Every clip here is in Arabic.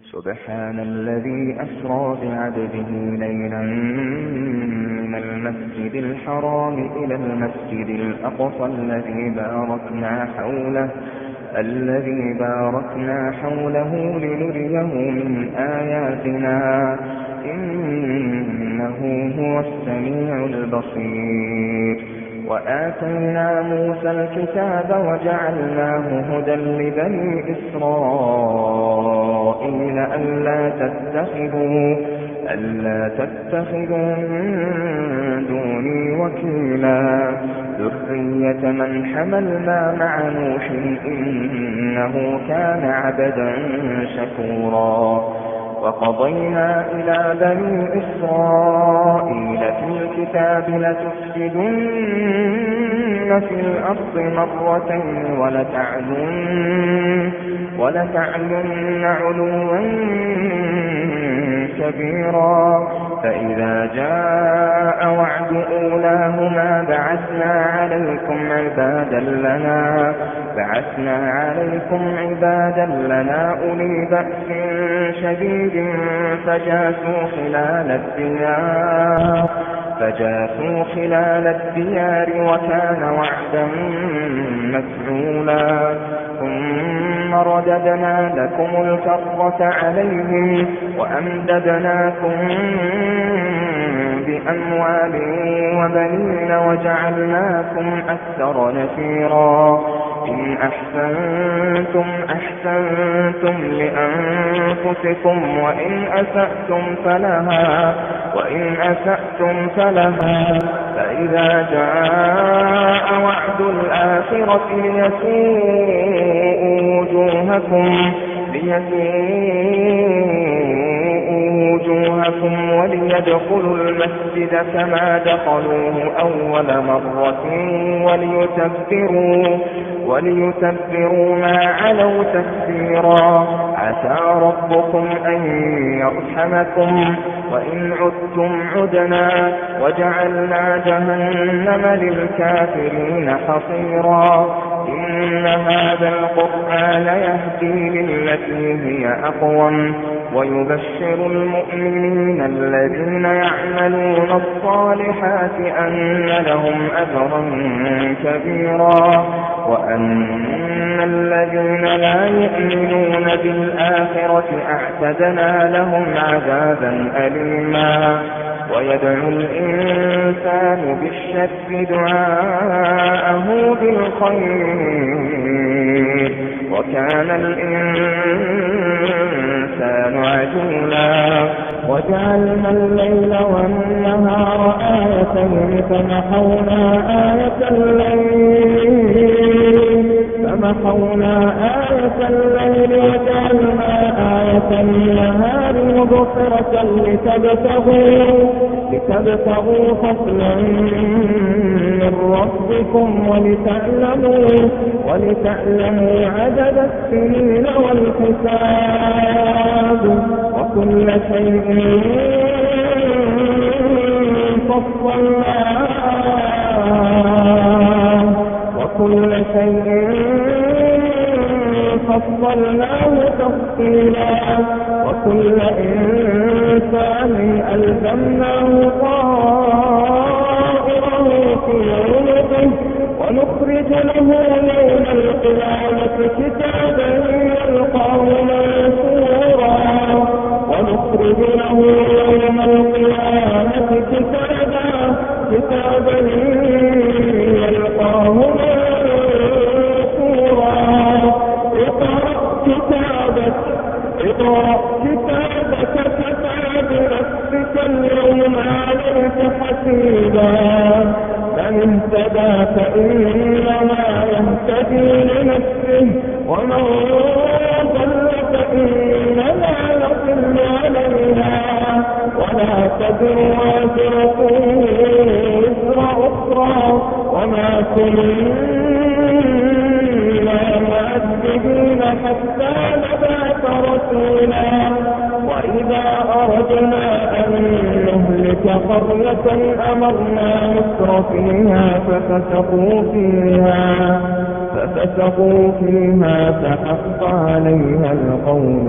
سبحان الذي أسرى بعبده ليلا من المسجد الحرام إلى المسجد الأقصى الذي باركنا حوله لنريه من آياتنا إنه هو السميع البصير. وآتينا موسى الكتاب وجعلناه هدى لبني إسرائيل ألا تتخذوا من دوني وكيلا ذرية من حملنا مع نوح إنه كان عبدا شكورا. وقضينا إلى بني إسرائيل في الكتاب لتفسدن في الأرض مرتين ولتعلن علوا كبيرا. فإذا جاء وعد أولاهما بعثنا عليكم عبادا لنا أولي بأس شديد فجاسوا خلال الديار وكان وعدا مفعولا. ثم رددنا لكم الكرة عليهم وأمددناكم بأموال وبنين وجعلناكم أكثر نفيرا. إن أحسنتم لأنفسكم وإن أسأتم فلها. فإذا جاء وعد الآخرة ليسوءوا وجوهكم وليدخلوا المسجد كما دخلوه أول مرة وليتبروا ما علوا تكبيرا. عسى ربكم أن يرحمكم وإن عدتم عدنا وجعلنا جهنم للكافرين حصيرا. إن هذا القرآن يهدي للتي هي أقوم ويبشر المؤمنين الذين يعملون الصالحات أن لهم أجرا كبيرا وأن الذين لا يؤمنون بالآخرة أعتدنا لهم عذابا أليما. ويدعو الإنسان بالشر دعاءه بالخير وكان الإنسان عجولا. وجعلنا الليل والنهار آيتين فمحونا آية الليل وجعلنا آية النهار مبصرة لتبتغوا فضلا من ربكم ولتعلموا عدد السنين والحساب وكل شيء فصلناه تفصيلا. وكل إنسان ألزمناه طائره في عنقه ونخرج له يوم القيامة كتابا يلقاه منشورا. اقرأ كتابك كفى بنفسك اليوم عليك حسيبا. من اهتدى فإنما يهتدي لنفسه ومن ضل فإنما يضل عليها ولا تزر وازرة وزر أخرى وما كنا معذبين حتى نبعث رسولا. وإذا أردنا أن نهلك قرية أمرنا مترفيها ففسقوا فيها فحق عليها القول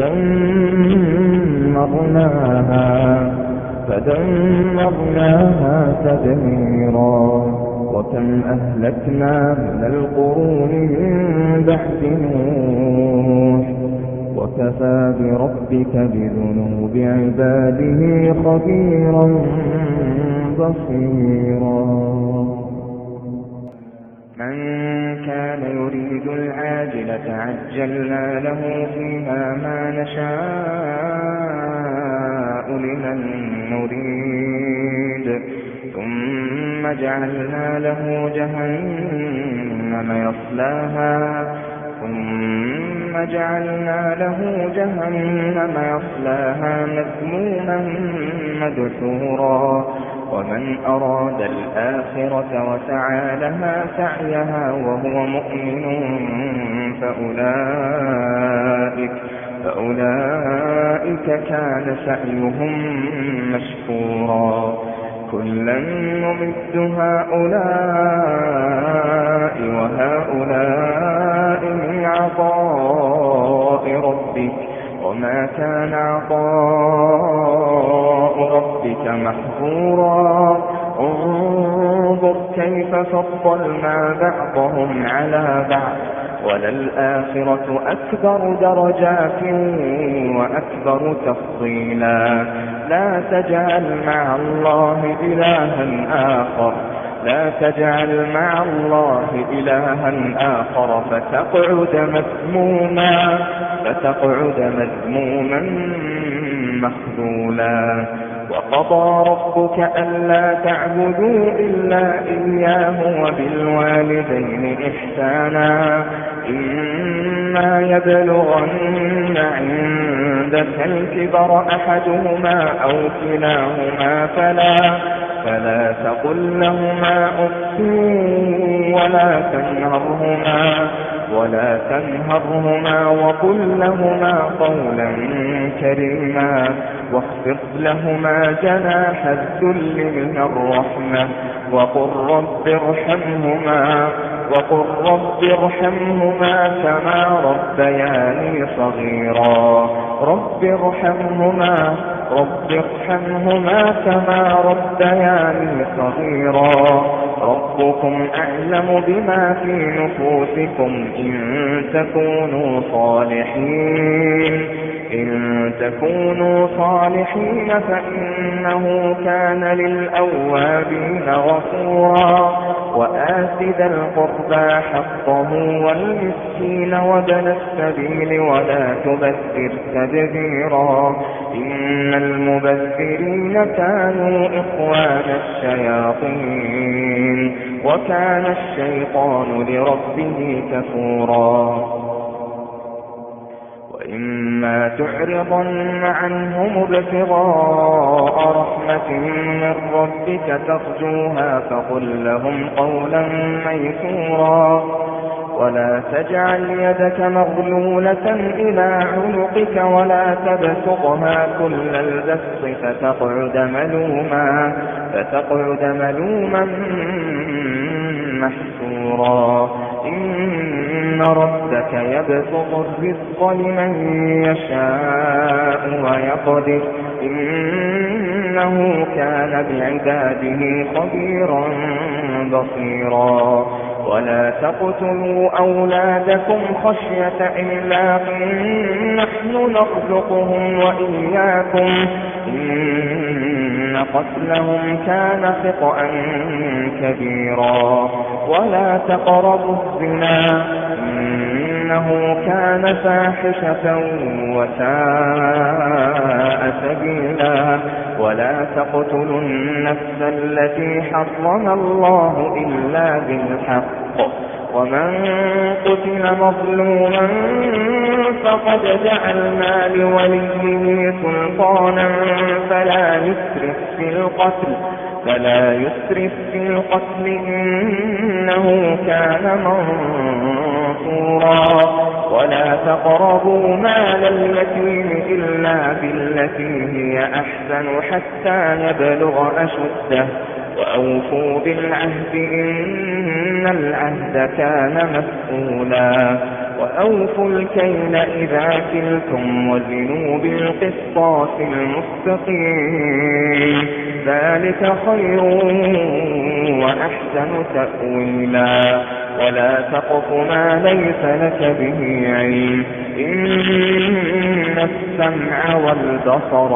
فدمرناها تدميرا. وكم أهلكنا من القرون من بعد نوح وكفى بربك بذنوب عباده خبيرا بصيرا. من كان يريد العاجلة عجلنا له فيها ما نشاء لمن نريد ثم جعلنا له جهنم يصلاها مذموما مدحورا. ومن أراد الآخرة وسعى لها سعيها وهو مؤمن فأولئك كان سعيهم مشكورا. كلا نمد هؤلاء وهؤلاء من عطاء ربك وما كان عطاء ربك محظورا. انظر كيف فضلنا بعضهم على بعض وللآخرة أكبر درجات وأكبر تفضيلا. لا تجعل مع الله إلها آخر فتقعد مذموما مخذولا. وقضى ربك ألا تعبدوا إلا إياه وبالوالدين إحسانا. إما يبلغن عندك الكبر أحدهما أو كلاهما فلا تقل لهما أف ولا تنهرهما وقل لهما قولا كريما. واخفض لهما جناح الذل من الرحمة وقل رب ارحمهما كما ربياني صغيرا. رب ارحمهما كما ربياني صغيرا. ربكم أعلم بما في نفوسكم إن تكونوا صالحين فإنه كان للأوابين غفورا. وآت ذا القربى حقه والمسكين وابن السبيل ولا تبذر تبذيرا. إن المبذرين كانوا إخوان الشياطين وكان الشيطان لربه كفورا. وإما تعرضن عنهم ابتغاء رحمة من ربك ترجوها فقل لهم قولا ميسورا. ولا تجعل يدك مغلولة إلى عنقك ولا تبسطها كل البسط فتقعد ملوما محسورا. إن ربك يبسط الرزق لمن يشاء ويقدر إنه كان بعباده خبيرا بصيرا. ولا تقتلوا أولادكم خشية إملاق نحن نرزقهم وإياكم إن قتلهم كان خطأ كبيرا. ولا تقربوا الزنا إنه كان فاحشة وساء سبيلا. ولا تقتلوا النفس التي حرم الله إلا بالحق. ومن قتل مظلوما فقد جعلنا لوليه سلطانا فلا يسرف في القتل إنه كان منصورا. ولا تقربوا مال اليتيم إلا بالتي هي أحسن حتى يبلغ أشده وأوفوا بالعهد إن العهد كان مسؤولا وأوفوا الكيل إذا كلتم وزنوا بالقسطاس المستقيم ذلك خير وأحسن تأويلا ولا تقف ما ليس لك به علم إن السمع والبصر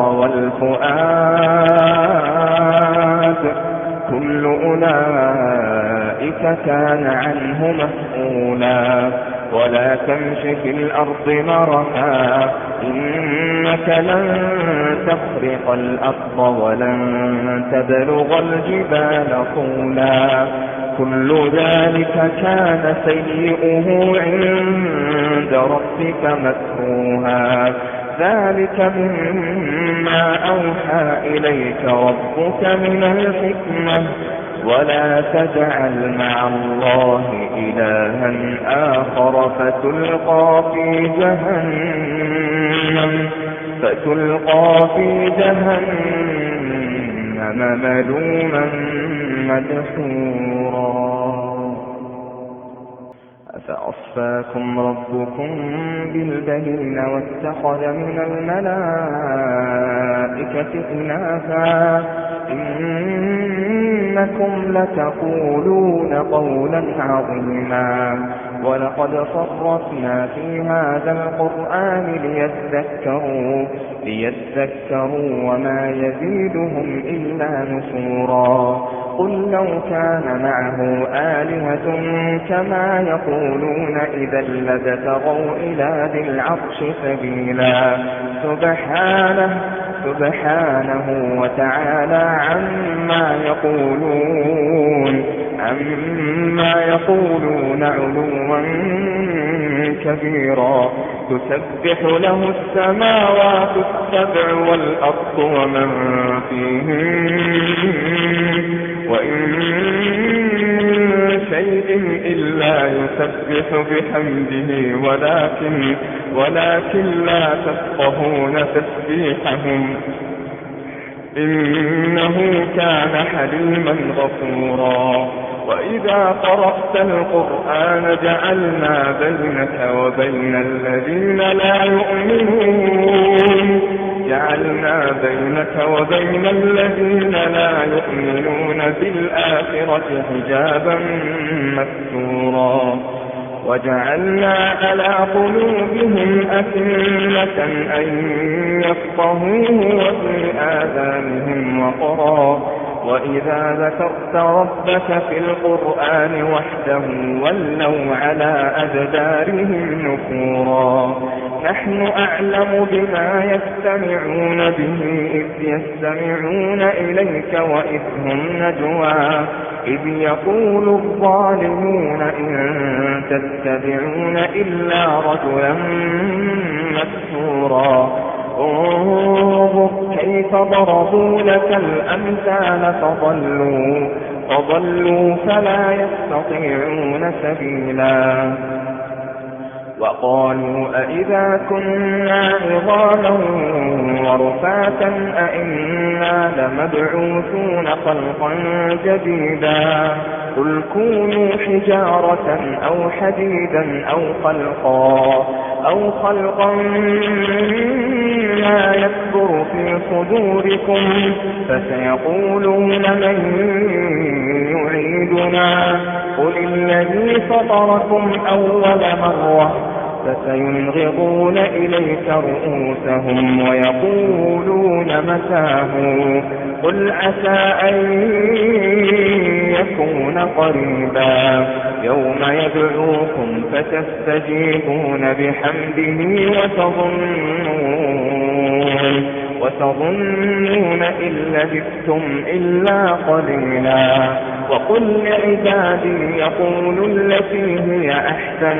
والفؤاد كل أولئك كان عنه مسؤولا ولا تمش في الأرض مرحا إنك لن تخرق الأرض ولن تبلغ الجبال طولا كل ذلك كان سيئه عند ربك مكروها ذلك مما أوحى إليك ربك من الحكمة ولا تجعل مع الله إلها آخر فتلقى في جهنم ملوما مدحورا أفأصفاكم ربكم بالبنين واتخذ من الملائكة إناثا إنكم لتقولون قولا عظيما ولقد صرفنا في هذا القرآن ليذكروا وما يزيدهم إلا نفورا قل لو كان معه آلهة كما يقولون إذا لابتغوا إلى ذي العرش سبيلا سبحانه وتعالى عما يقولون علوا كبيرا تسبح له السماوات السبع والأرض ومن فيهن وإن شيء إلا يسبح بحمده ولكن لا تفقهون تسبيحهم إنه كان حليما غفورا وإذا قرأت القرآن جعلنا بينك وبين الذين لا يؤمنون بالآخرة حجابا مستورا وجعلنا على قلوبهم أكنة أن يفقهوه وفي آذانهم وقرا وإذا ذكرت ربك في القرآن وحده ولوا على أدبارهم نفورا نحن أعلم بما يستمعون به إذ يستمعون إليك وإذ هم نجوى إذ يقول الظالمون إن تتبعون إلا رجلا مسحورا انظر كيف ضربوا لك الأمثال فضلوا فلا يستطيعون سبيلا وقالوا أئذا كنا عظاما ورفاتا أئنا لمبعوثون خلقا جديدا قل كونوا حجارة أو حديدا أو خلقا ما يكبر في صدوركم فسيقولون من يعيدنا قل الذي فطركم أول مرة فسينغضون إليك رؤوسهم ويقولون متاه قل عسى أن يكون قريبا يوم يدعوكم فتستجيبون بحمده وتظنون إن لبثتم إلا قليلا وقل لعبادي يقولوا التي هي أحسن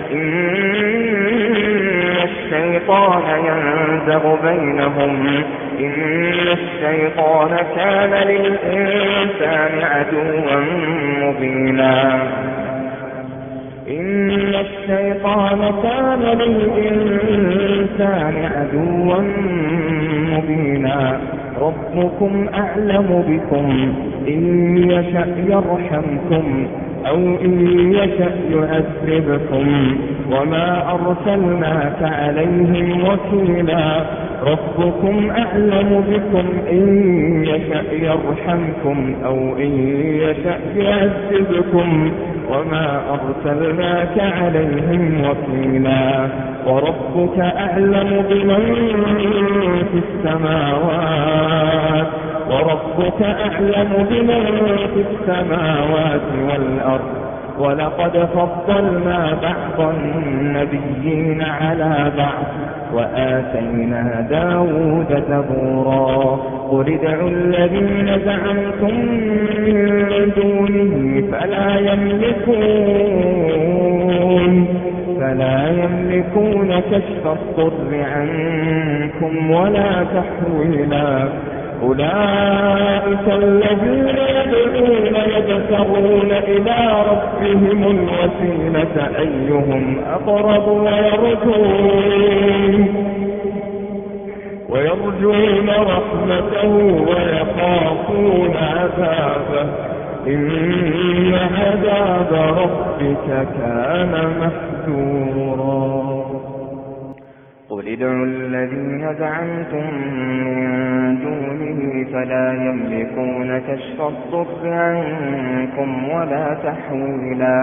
إن الشيطان ينزغ بينهم إن الشيطان كان للإنسان عدوا مبينا إن الشيطان كان للإنسان عدوا مبينا ربكم أعلم بكم إن يشأ يرحمكم أو إن يشأ يعذبكم وما أرسلناك عليهم وكيلا ربكم أعلم بكم إن يشأ يرحمكم أو إن يشأ يعذبكم وما أرسلناك عليهم وكيلا وربك أعلم بمن في السماوات والأرض ولقد فضلنا بعض النبيين على بعض وآتينا داود زبورا قل ادعوا الذين زعمتم من دونه فلا يملكون كشف الضر عنكم ولا تحويلا أولئك الذين يدعون يبتغون إلى ربهم الوسيلة أيهم أقرب ويرجون رحمته ويخافون عذابه إن عذاب ربك كان محذورا قل ادعوا الذين زعمتم من دونه فلا يملكون كشف الضر عنكم ولا تحويلا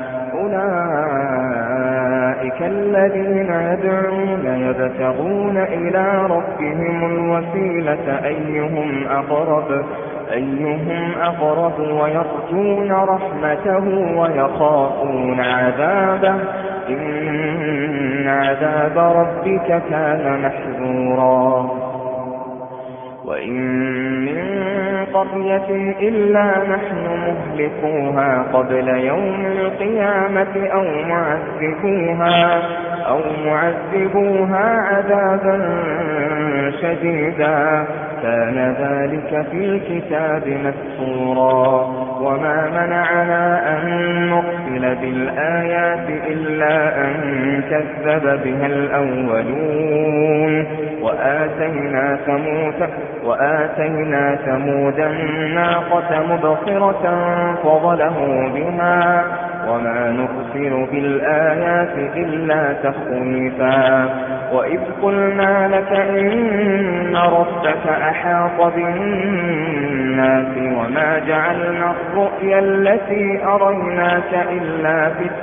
أولئك الذين يدعون يبتغون إلى ربهم الوسيلة أيهم أقرب ويرجون رحمته ويخافون عذابه إن عذاب ربك كان محذورا وإن من قرية إلا نحن مهلكوها قبل يوم القيامة أو معذبوها عذابا شديدا كان ذلك في الكتاب مسطورا وما منعنا أن نرسل بالآيات إلا أن كذب بها الأولون وآتينا ثمود الناقة مبصرة فظلموا بها وما نرسل بالآيات إلا تخويفا وإذ قلنا لك إن ربك أحاط بالناس وما جعلنا الرؤيا التي أريناك إلا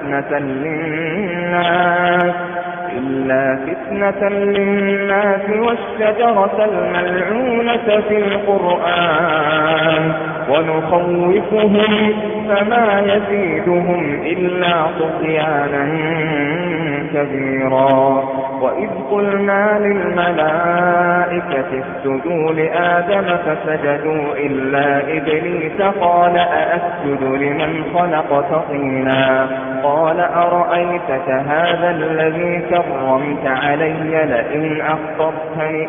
فتنة للناس والشجرة الملعونة في القرآن ونخوفهم فما يزيدهم إلا طغيانا كبيرا وإذ قلنا للملائكة اسجدوا لآدم فسجدوا إلا إبليس قال أأسجد لمن خلقت طينا قال أرأيتك هذا الذي كرمت علي لئن أخرتني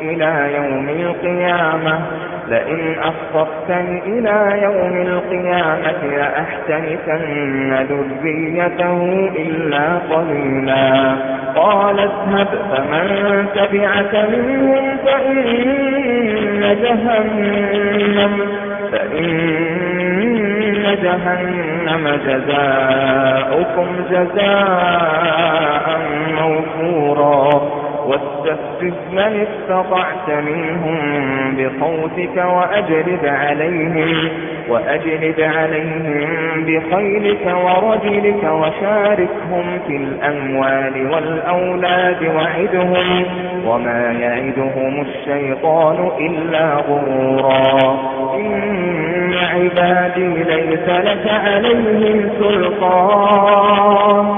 إلى يوم القيامة لأحتنكن ذريته إلا قليلا قال اذهب فمن تبعك منهم فإن جهنم جزاؤكم جزاء موفورا واستفزز من استطعت منهم بصوتك وأجلب عليهم بخيلك ورجلك وشاركهم في الأموال والأولاد وعدهم وما يعدهم الشيطان إلا غرورا إن عبادي ليس لك عليهم سلطان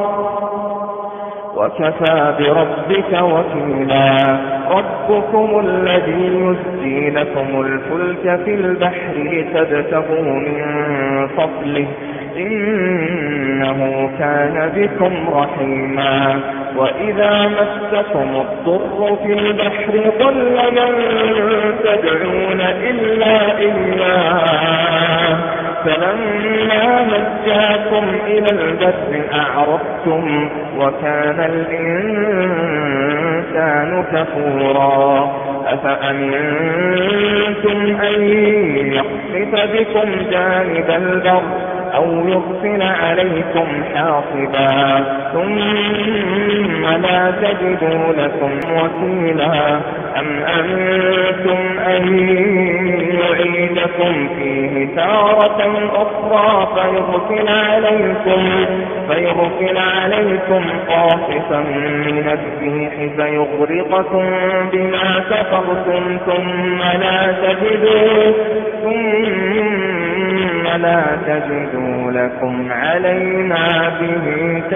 وكفى بربك وكيلا ربكم الذي يزجي لكم الفلك في البحر لتبتغوا من فضله إنه كان بكم رحيما وإذا مسكم الضر في البحر ضل من تدعون إلا إياه فلما نجاكم إلى البر أعرضتم وكان الإنسان كفورا أفأمنتم أن يخسف بكم جانب البر أو يرسل عليكم حاصبا ثم لا تجدوا لكم وكيلا أم أنتم أن يعيدكم فيه تارة أخرى فيرسل عليكم قاصفا من الريح فيغرقكم بما كفرتم ثم لا تجدوا لكم علينا به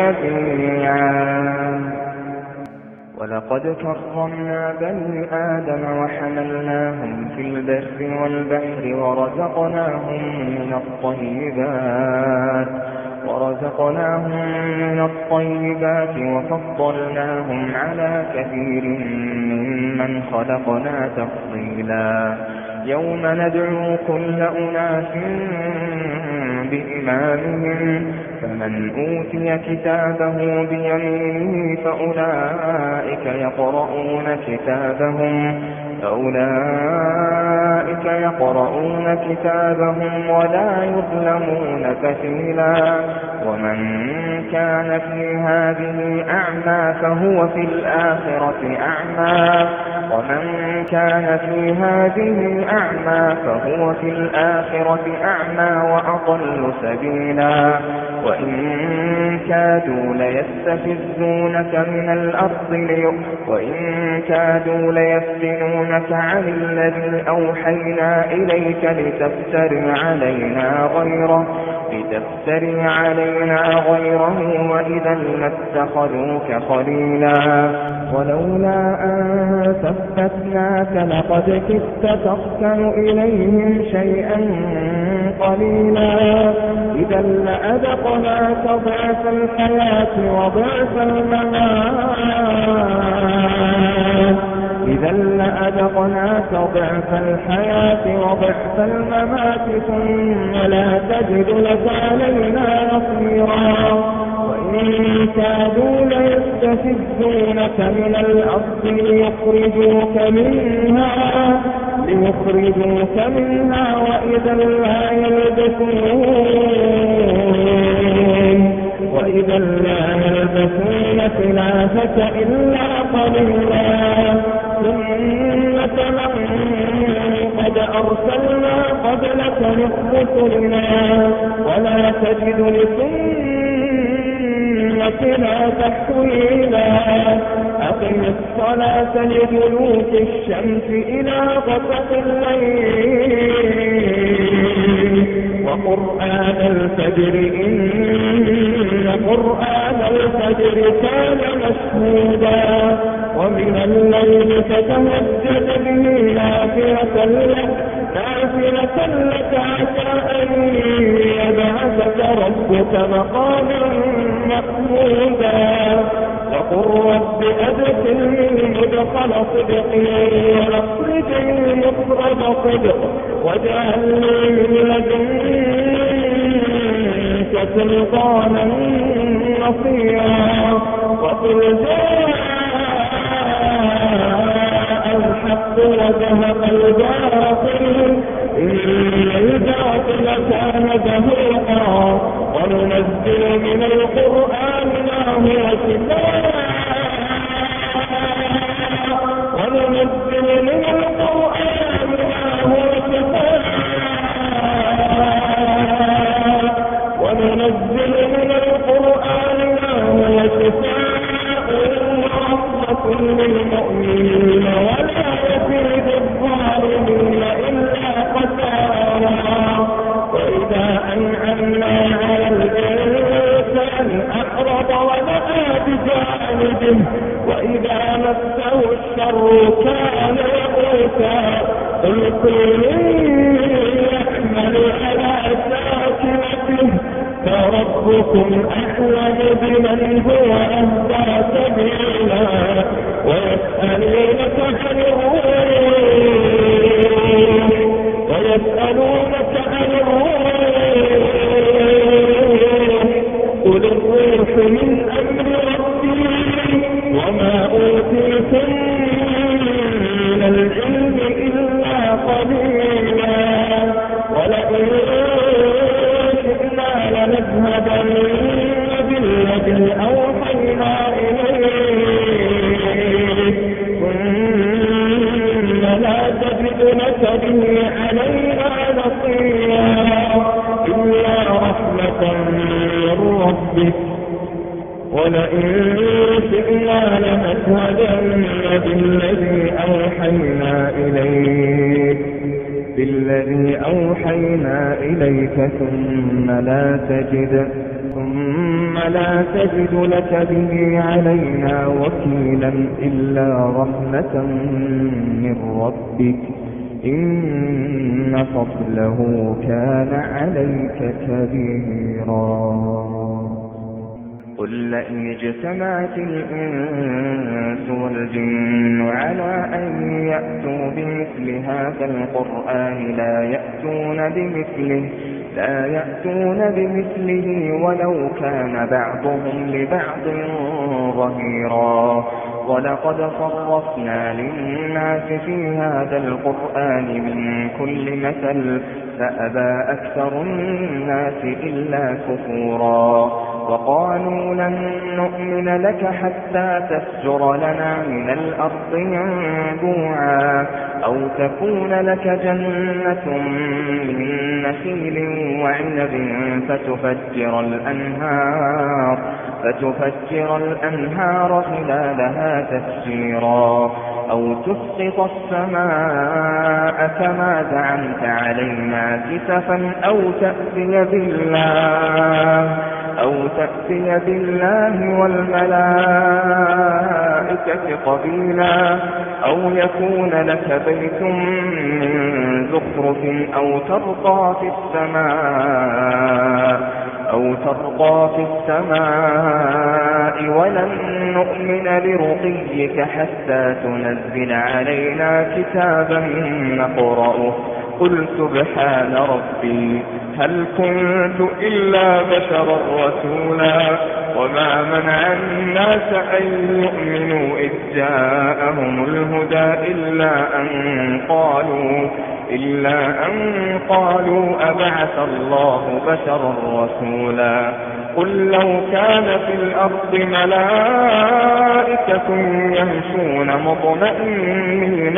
تبيعا ولقد كرمنا بني آدم وحملناهم في البر والبحر ورزقناهم من الطيبات وفضلناهم على كثير ممن خلقنا تفضيلا يوم ندعو كل أناس بإمامهم فمن أوتي كتابه بيمينه فأولئك يقرؤون كتابهم ولا يظلمون فتيلا ومن كان في هذه أعمى فهو في الآخرة أعمى وأضل سبيلا وإن كادوا ليستفزونك من الأرض ليفتنونك عن الذي أوحينا إليك لتفتري علينا غيره وإذا لاتخذوك خليلا ولولا أن ثبتناك لقد كدت تركن إليهم شيئا قليلا إذا لأذقناك ضعف الحياة وضعف الممات ثم لا تجد لك علينا نصيرا وإن كادوا ليستفزونك من الأرض ليخرجوك منها وإذا لا يلبثون خلافك إلا قليلا سنة من قد أرسلنا قبلك من رسلنا ولا تجد لسنتنا تحويلا أقم الصلاة لدلوك الشمس إلى غسق الليل وقرآن الفجر إن قرآن الفجر كان مشهودا ومن الليل فتهجد به نافلة لك عسى أن يبعثك ربك مقاما محمودا وقل رب أدخلني مدخل صدق وأخرجني مخرج صدق واجعل لي من لدنك سلطانا نصيرا وقل جاء الحق وذهب الباطل إن الباطل كان زهوقا وننزل من القرآن ما هو شفاء ورحمة للمؤمنين ولا يزيد الظالمين إلا خسارا وإذا أنعمنا على الإنسان أعرض ونأى بجانبه وإذا مسه الشر كان يئوسا قل كل يحمل على ساكنته فربكم أعلم بمن هو أهدى سبيلا ويسألونك عن الروح لا تجد لك به علينا نصيرا إلا رحمة من ربك ولئن شئنا لنذهبن بالذي أوحينا إليك ثم لا تجد لك به علينا وكيلا إلا رحمة من ربك إن فضله كان عليك كبيرا قل لئن اجتمعت الإنس والجن على أن يأتوا بمثل هذا القرآن لا يأتون بمثله ولو كان بعضهم لبعض ظهيرا ولقد صرفنا للناس في هذا القرآن من كل مثل فأبى أكثر الناس إلا كفورا وقالوا لن نؤمن لك حتى تفجر لنا من الأرض ينبوعا أو تكون لك جنة من نخيل وعنب فتفجر الأنهار خلالها تفجيرا أو تسقط السماء كما زعمت علينا كسفا أو تأتي بالله والملائكة قبيلا أو يكون لك بيت من زخرف أو ترقى في السماء ولن نؤمن لرقيك حتى تنزل علينا كتابا نقرأه قل سبحان ربي هل كنت إلا بشرا رسولا وما منع الناس أن يؤمنوا إذ جاءهم الهدى إلا أن قالوا أبعث الله بشرا رسولا قل لو كان في الأرض ملائكة يمشون مطمئنين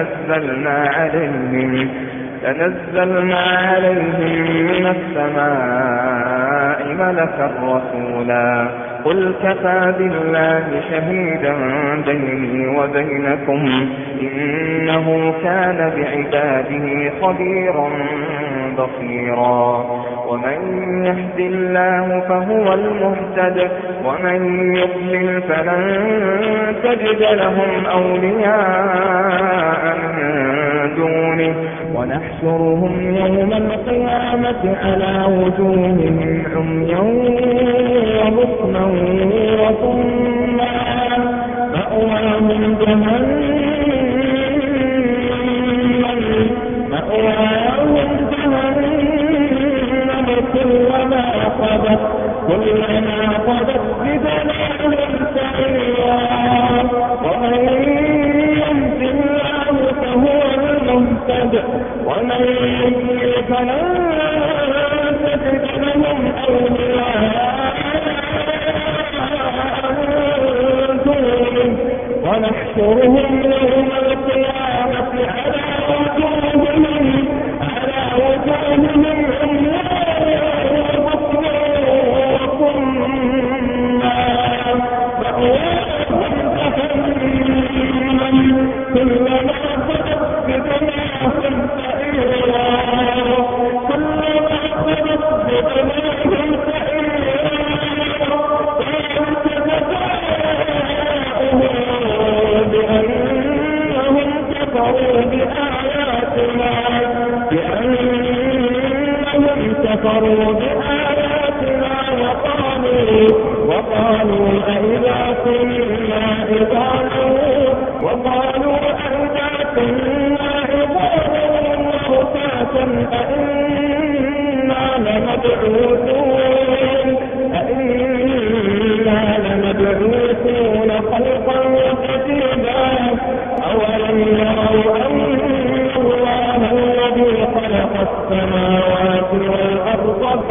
لنزلنا عليهم من السماء ملكا رسولا قل كفى بالله شهيدا بيني وبينكم إنه كان بعباده خبيرا بصيرا ومن يهد الله فهو المهتد ومن يضلل فلن تجد لهم أولياء من دونه ونحشرهم يوم القيامة على وجوههم عميا وبكما وصما مأواهم جهنم كلما قضت زدناهم سعيرا ومن يهد الله فهو المهتد ومن يضلل فلن تجد لهم أولياء من دونه ونحشرهم يوم القيامة على وجوههم كفروا بآياتنا وقالوا أئذا كنا عظاما وقالوا أئذا كنا عظاما ورفاتا أئنا لمبعوثون خلقا جديدا أولم يروا أن الله الذي خلق السماوات والأرض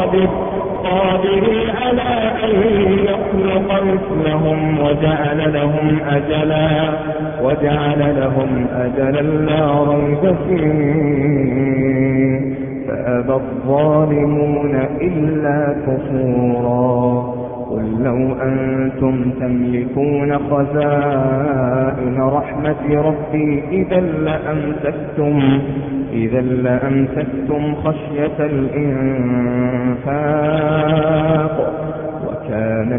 قادر على أن يخلق مثلهم وجعل لهم أجلا وجعل لهم أجلا لا ريب فيه فأبى الظالمون إلا كفورا. قل لو أنتم تملكون خزائن رحمة ربي إذا لأمسكتم خشية الإنفاق وكان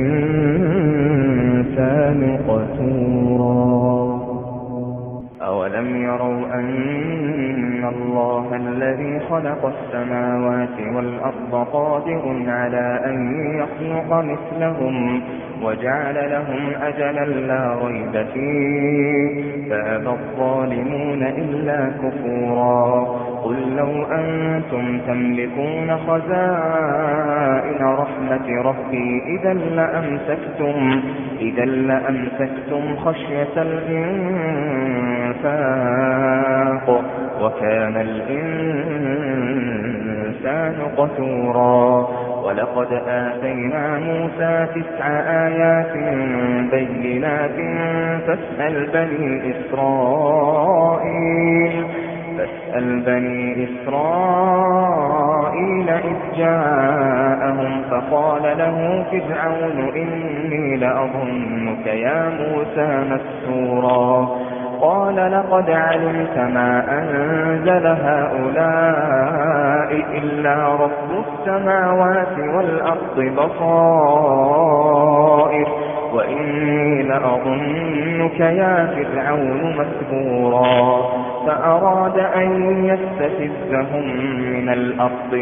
الإنسان قتورا. أولم يروا أن الله الذي خلق السماوات والأرض قادر على أن يخلق مثلهم وجعل لهم أجلا لا ريب فيه فأبى الظالمون إلا كفورا. قل لو أنتم تملكون خزائن رحمة ربي إذا لأمسكتم خشية الإنفاق وكان الإنسان قتورا. ولقد آتينا موسى 9 آيات بينات فاسأل بني إسرائيل إذ جاءهم فقال له فرعون إني لأظنك يا موسى مسحورا. قال لقد علمت ما أنزل هؤلاء إلا رب السماوات والأرض بصائر وإني لأظنك يا فرعون مسحورا. فأراد أن يستفزهم من الأرض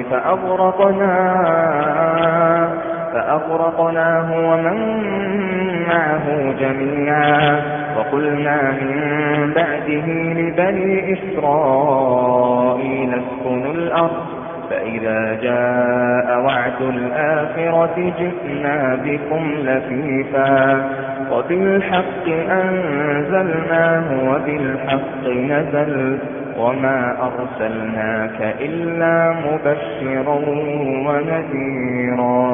فأغرقناه ومن معه جميعا. وقلنا من بعده لبني إسرائيل اسكنوا الأرض فإذا جاء وعد الآخرة جئنا بكم لفيفا وبالحق أنزلناه وبالحق نزل وما أرسلناك إلا مبشرا ونذيرا.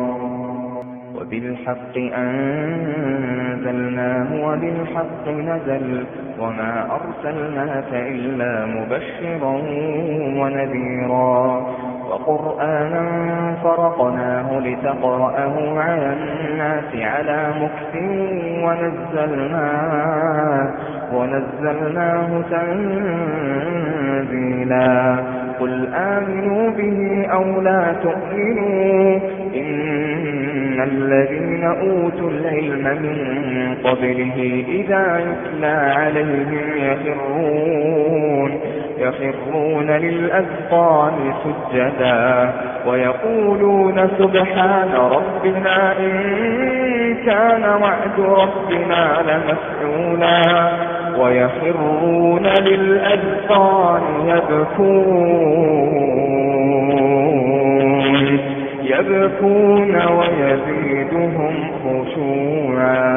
وبالحق أنزلناه وبالحق نزل وما أرسلناك إلا مبشرا ونذيرا. وقرآنا فرقناه لتقرأه على الناس على مكث ونزلناه تنزيلا. قل آمنوا به أو لا تؤمنوا إن الذين أوتوا العلم من قبله إذا يتلى عليهم يخرون للأذقان سجدا ويقولون سبحان ربنا إن كان وعد ربنا لمفعولا ويخرون للأذقان يبكون ويزيدهم خشوعا.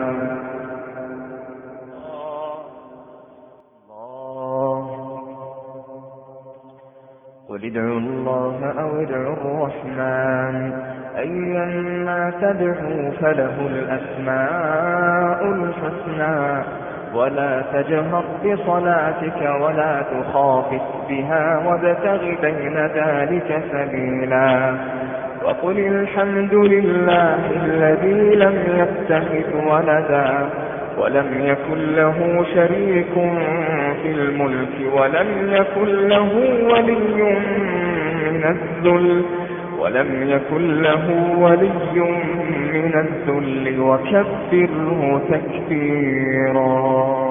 قل ادعوا الله أو ادعوا الرحمن أيما تدعوا فله الأسماء الحسنى ولا تجهر بصلاتك ولا تخافت بها وابتغ بين ذلك سبيلا. وقل الحمد لله الذي لم يتخذ ولدا ولم يكن له شريك في الملك ولم يكن له ولي من الذل وكبره تكبيرا.